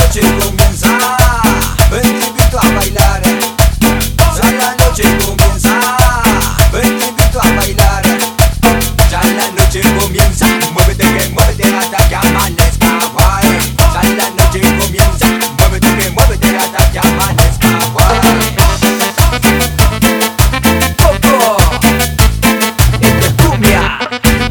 noche comienza, ven te invito a bailar. Ya la noche comienza, ven te invito a bailar. Ya la noche comienza, muévete hasta que amanezca, guay. Ya la noche comienza, muévete hasta que amanezca, guay. Coco, esto es cumbia.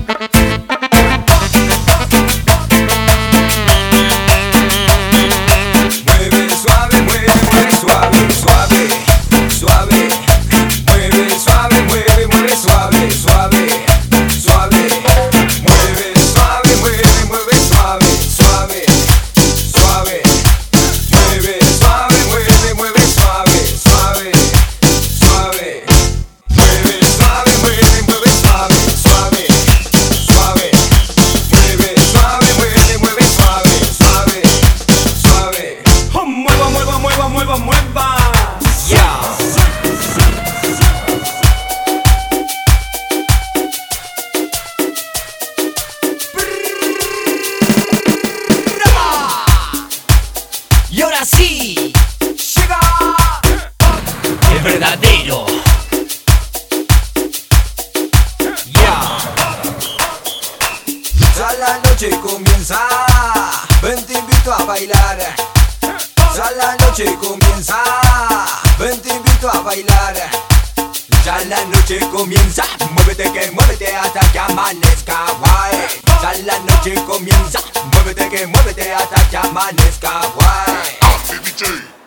Mueve suave, mueve suave, suave, suave. Mueve suave, mueve suave, suave, suave. Mueve suave, mueve suave, suave, suave. Mueve suave, mueve suave, suave, suave. Mueve suave, mueve suave, suave, suave. Mueve suave, mueve suave, suave, suave. Oh, mueva. Yeah. Y ahora sí, Llega. el verdadero. Yeah. Ya la noche comienza, ven te invito a bailar. Ya la noche comienza, ven te invito a bailar. Ya la noche comienza, muévete hasta que amanezca, guay. Ya la noche comienza, muévete hasta que amanezca, guay. DJ.